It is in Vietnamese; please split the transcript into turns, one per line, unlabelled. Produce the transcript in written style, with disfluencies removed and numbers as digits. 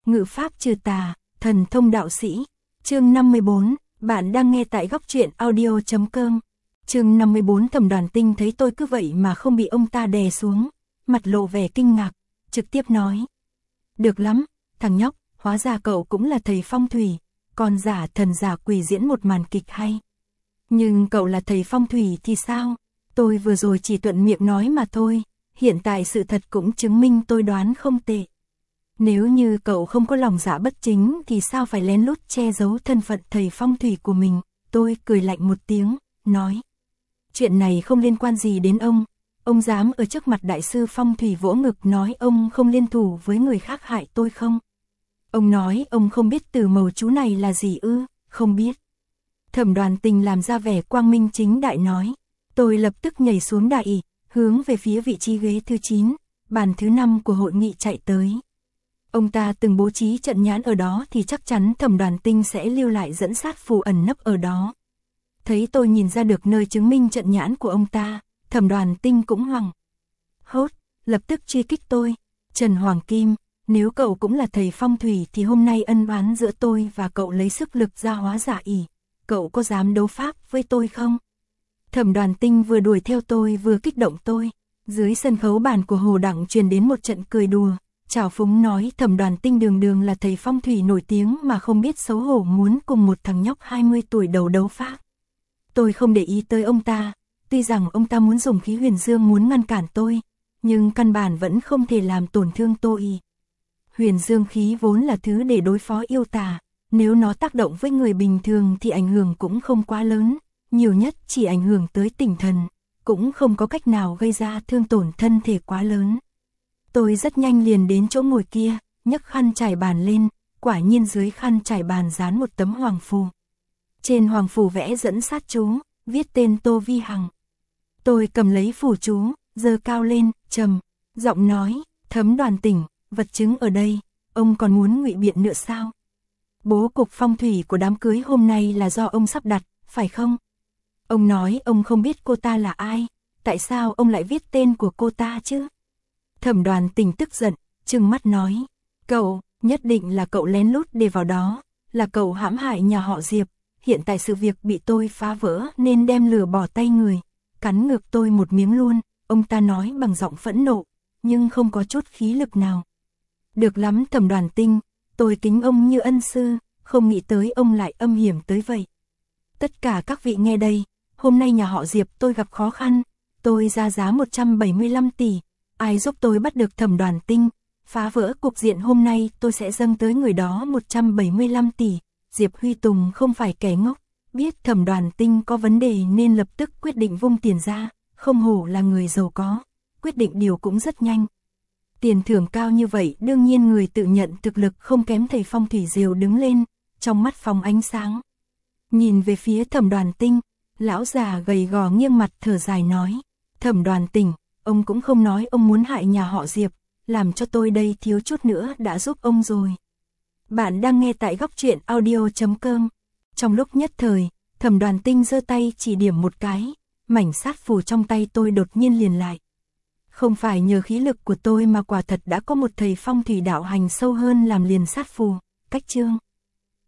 ngự pháp trừ tà, thần thông đạo sĩ. Chương 54, bạn đang nghe tại góc truyện audio.com. Chương 54. Thẩm Đoàn Tinh thấy tôi cứ vậy mà không bị ông ta đè xuống, mặt lộ vẻ kinh ngạc, trực tiếp nói: "Được lắm, thằng nhóc, hóa ra cậu cũng là thầy phong thủy, còn giả thần giả quỷ diễn một màn kịch hay. Nhưng cậu là thầy phong thủy thì sao? Tôi vừa rồi chỉ thuận miệng nói mà thôi, hiện tại sự thật cũng chứng minh tôi đoán không tệ. Nếu như cậu không có lòng dạ bất chính thì sao phải lén lút che giấu thân phận thầy phong thủy của mình?" Tôi cười lạnh một tiếng, nói: "Chuyện này không liên quan gì đến ông dám ở trước mặt đại sư phong thủy vỗ ngực nói ông không liên thủ với người khác hại tôi không? Ông nói ông không biết từ màu chú này là gì ư?" "Không biết." Thẩm Đoàn Tinh làm ra vẻ quang minh chính đại nói. Tôi lập tức nhảy xuống đại ỷ, hướng về phía vị trí ghế thứ 9, bàn thứ 5 của hội nghị chạy tới. Ông ta từng bố trí trận nhãn ở đó thì chắc chắn Thẩm Đoàn Tinh sẽ lưu lại dẫn sát phù ẩn nấp ở đó. Thấy tôi nhìn ra được nơi chứng minh trận nhãn của ông ta, Thẩm Đoàn Tinh cũng hoảng hốt, lập tức truy kích tôi: "Trần Hoàng Kim, nếu cậu cũng là thầy phong thủy thì hôm nay ân oán giữa tôi và cậu lấy sức lực ra hóa giả ỷ, cậu có dám đấu pháp với tôi không?" Thẩm Đoàn Tinh vừa đuổi theo tôi vừa kích động tôi. Dưới sân khấu bàn của Hồ Đặng truyền đến một trận cười đùa, trào phúng nói Thẩm Đoàn Tinh đường đường là thầy phong thủy nổi tiếng mà không biết xấu hổ muốn cùng một thằng nhóc 20 tuổi đầu đấu pháp. Tôi không để ý tới ông ta, tuy rằng ông ta muốn dùng khí huyền dương muốn ngăn cản tôi, nhưng căn bản vẫn không thể làm tổn thương tôi. Huyền dương khí vốn là thứ để đối phó yêu tà, nếu nó tác động với người bình thường thì ảnh hưởng cũng không quá lớn, nhiều nhất chỉ ảnh hưởng tới tinh thần, cũng không có cách nào gây ra thương tổn thân thể quá lớn. Tôi rất nhanh liền đến chỗ ngồi kia, nhấc khăn trải bàn lên, quả nhiên dưới khăn trải bàn dán một tấm hoàng phù. Trên hoàng phù vẽ dẫn sát chú, viết tên Tô Vi Hằng. Tôi cầm lấy phù chú, giơ cao lên, trầm giọng nói: "Thẩm Đoàn Tinh, vật chứng ở đây, ông còn muốn ngụy biện nữa sao? Bố cục phong thủy của đám cưới hôm nay là do ông sắp đặt, phải không? Ông nói ông không biết cô ta là ai, tại sao ông lại viết tên của cô ta chứ?" Thẩm Đoàn Tinh tức giận, trừng mắt nói: "Cậu, nhất định là cậu lén lút để vào đó, là cậu hãm hại nhà họ Diệp, hiện tại sự việc bị tôi phá vỡ nên đem lửa bỏ tay người, cắn ngược tôi một miếng luôn." Ông ta nói bằng giọng phẫn nộ, nhưng không có chút khí lực nào. "Được lắm Thẩm Đoàn Tinh, tôi kính ông như ân sư, không nghĩ tới ông lại âm hiểm tới vậy. Tất cả các vị nghe đây, hôm nay nhà họ Diệp tôi gặp khó khăn, tôi ra giá 175 tỷ, ai giúp tôi bắt được Thẩm Đoàn Tinh, phá vỡ cục diện hôm nay tôi sẽ dâng tới người đó 175 tỷ. Diệp Huy Tùng không phải kẻ ngốc, biết Thẩm Đoàn Tinh có vấn đề nên lập tức quyết định vung tiền ra, không hổ là người giàu có, quyết định điều cũng rất nhanh. Tiền thưởng cao như vậy đương nhiên người tự nhận thực lực không kém thầy phong thủy Diều đứng lên, trong mắt phóng ánh sáng. Nhìn về phía Thẩm Đoàn Tinh, lão già gầy gò nghiêng mặt thở dài nói: "Thẩm Đoàn Tinh, ông cũng không nói ông muốn hại nhà họ Diệp, làm cho tôi đây thiếu chút nữa đã giúp ông rồi." Bạn đang nghe tại góc truyện audio.com. Trong lúc nhất thời, Thẩm Đoàn Tinh giơ tay chỉ điểm một cái, mảnh sát phù trong tay tôi đột nhiên liền lại. Không phải nhờ khí lực của tôi mà quả thật đã có một thầy phong thủy đạo hành sâu hơn làm liền sát phù. Cách chương